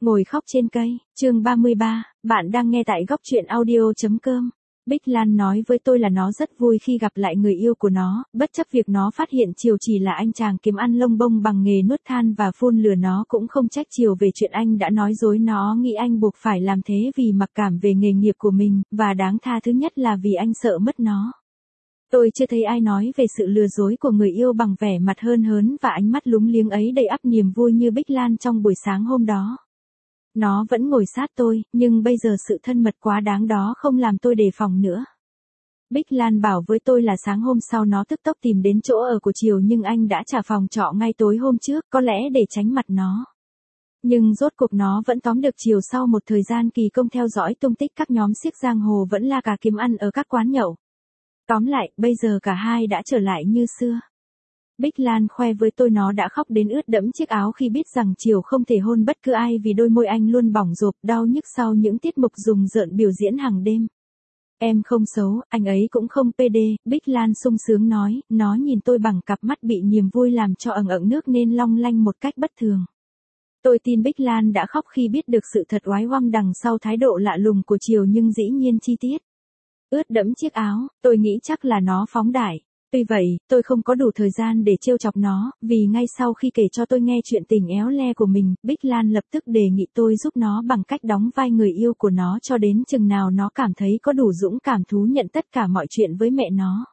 Ngồi khóc trên cây, chương 33, bạn đang nghe tại góc truyện audio.com. Bích Lan nói với tôi là nó rất vui khi gặp lại người yêu của nó, bất chấp việc nó phát hiện Triều chỉ là anh chàng kiếm ăn lông bông bằng nghề nuốt than và phun lửa, nó cũng không trách Triều về chuyện anh đã nói dối. Nó nghĩ anh buộc phải làm thế vì mặc cảm về nghề nghiệp của mình, và đáng tha thứ nhất là vì anh sợ mất nó. Tôi chưa thấy ai nói về sự lừa dối của người yêu bằng vẻ mặt hớn hớn và ánh mắt lúng liếng ấy đầy ắp niềm vui như Bích Lan trong buổi sáng hôm đó. Nó vẫn ngồi sát tôi, nhưng bây giờ sự thân mật quá đáng đó không làm tôi đề phòng nữa. Bích Lan bảo với tôi là sáng hôm sau nó tức tốc tìm đến chỗ ở của Triều, nhưng anh đã trả phòng trọ ngay tối hôm trước, có lẽ để tránh mặt nó. Nhưng rốt cuộc nó vẫn tóm được Triều sau một thời gian kỳ công theo dõi tung tích các nhóm xiếc giang hồ vẫn la cà kiếm ăn ở các quán nhậu. Tóm lại, bây giờ cả hai đã trở lại như xưa. Bích Lan khoe với tôi nó đã khóc đến ướt đẫm chiếc áo khi biết rằng Triều không thể hôn bất cứ ai vì đôi môi anh luôn bỏng rộp đau nhức sau những tiết mục rùng rợn biểu diễn hàng đêm. Em không xấu, anh ấy cũng không pd, Bích Lan sung sướng nói, nó nhìn tôi bằng cặp mắt bị niềm vui làm cho ẩn ẩn nước nên long lanh một cách bất thường. Tôi tin Bích Lan đã khóc khi biết được sự thật oái oăm đằng sau thái độ lạ lùng của Triều, nhưng dĩ nhiên chi tiết ướt đẫm chiếc áo, tôi nghĩ chắc là nó phóng đại. Tuy vậy, tôi không có đủ thời gian để trêu chọc nó, vì ngay sau khi kể cho tôi nghe chuyện tình éo le của mình, Bích Lan lập tức đề nghị tôi giúp nó bằng cách đóng vai người yêu của nó cho đến chừng nào nó cảm thấy có đủ dũng cảm thú nhận tất cả mọi chuyện với mẹ nó.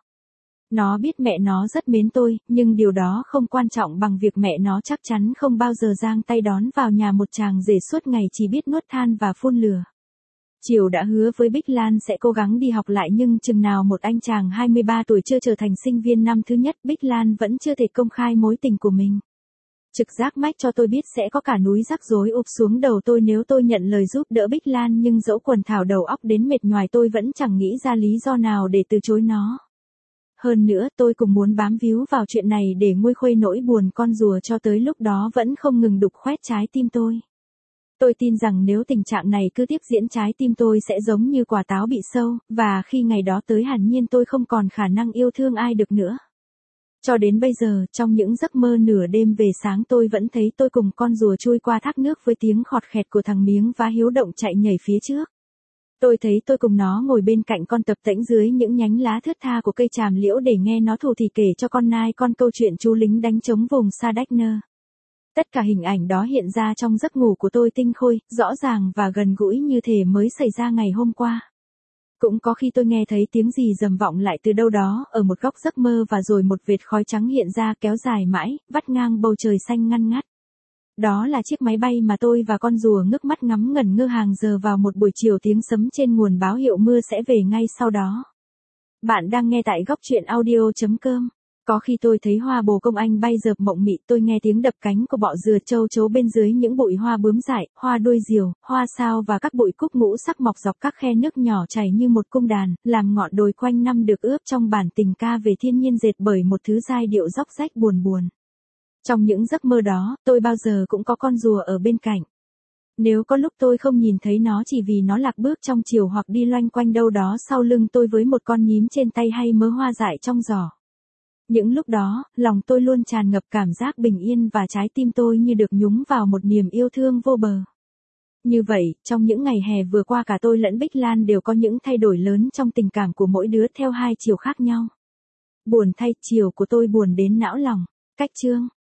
Nó biết mẹ nó rất mến tôi, nhưng điều đó không quan trọng bằng việc mẹ nó chắc chắn không bao giờ giang tay đón vào nhà một chàng rể suốt ngày chỉ biết nuốt than và phun lửa. Triều đã hứa với Bích Lan sẽ cố gắng đi học lại, nhưng chừng nào một anh chàng 23 tuổi chưa trở thành sinh viên năm thứ nhất, Bích Lan vẫn chưa thể công khai mối tình của mình. Trực giác mách cho tôi biết sẽ có cả núi rắc rối ụp xuống đầu tôi nếu tôi nhận lời giúp đỡ Bích Lan, nhưng dẫu quần thảo đầu óc đến mệt nhoài tôi vẫn chẳng nghĩ ra lý do nào để từ chối nó. Hơn nữa tôi cũng muốn bám víu vào chuyện này để nguôi khuây nỗi buồn con rùa cho tới lúc đó vẫn không ngừng đục khoét trái tim tôi. Tôi tin rằng nếu tình trạng này cứ tiếp diễn, trái tim tôi sẽ giống như quả táo bị sâu, và khi ngày đó tới hẳn nhiên tôi không còn khả năng yêu thương ai được nữa. Cho đến bây giờ, trong những giấc mơ nửa đêm về sáng tôi vẫn thấy tôi cùng con rùa chui qua thác nước với tiếng khọt khẹt của thằng miếng vá hiếu động chạy nhảy phía trước. Tôi thấy tôi cùng nó ngồi bên cạnh con tập tễnh dưới những nhánh lá thướt tha của cây tràm liễu để nghe nó thủ thỉ kể cho con nai con câu chuyện chú lính đánh trống vùng Sa Đách Nơ. Tất cả hình ảnh đó hiện ra trong giấc ngủ của tôi tinh khôi, rõ ràng và gần gũi như thể mới xảy ra ngày hôm qua. Cũng có khi tôi nghe thấy tiếng gì rầm vọng lại từ đâu đó ở một góc giấc mơ, và rồi một vệt khói trắng hiện ra kéo dài mãi, vắt ngang bầu trời xanh ngăn ngắt. Đó là chiếc máy bay mà tôi và con rùa ngước mắt ngắm ngẩn ngơ hàng giờ vào một buổi chiều, tiếng sấm trên nguồn báo hiệu mưa sẽ về ngay sau đó. Bạn đang nghe tại góc truyện audio.com. Có khi tôi thấy hoa bồ công anh bay dợp mộng mị, tôi nghe tiếng đập cánh của bọ dừa châu chấu bên dưới những bụi hoa bướm dại, hoa đuôi diều, hoa sao và các bụi cúc ngũ sắc mọc dọc các khe nước nhỏ chảy như một cung đàn, làm ngọn đồi quanh năm được ướp trong bản tình ca về thiên nhiên dệt bởi một thứ giai điệu róc rách buồn buồn. Trong những giấc mơ đó, tôi bao giờ cũng có con rùa ở bên cạnh. Nếu có lúc tôi không nhìn thấy nó chỉ vì nó lạc bước trong chiều hoặc đi loanh quanh đâu đó sau lưng tôi với một con nhím trên tay hay mớ hoa dại trong giỏ. Những lúc đó, lòng tôi luôn tràn ngập cảm giác bình yên và trái tim tôi như được nhúng vào một niềm yêu thương vô bờ. Như vậy, trong những ngày hè vừa qua cả tôi lẫn Bích Lan đều có những thay đổi lớn trong tình cảm của mỗi đứa theo hai chiều khác nhau. Buồn thay, chiều của tôi buồn đến não lòng. Cách chương.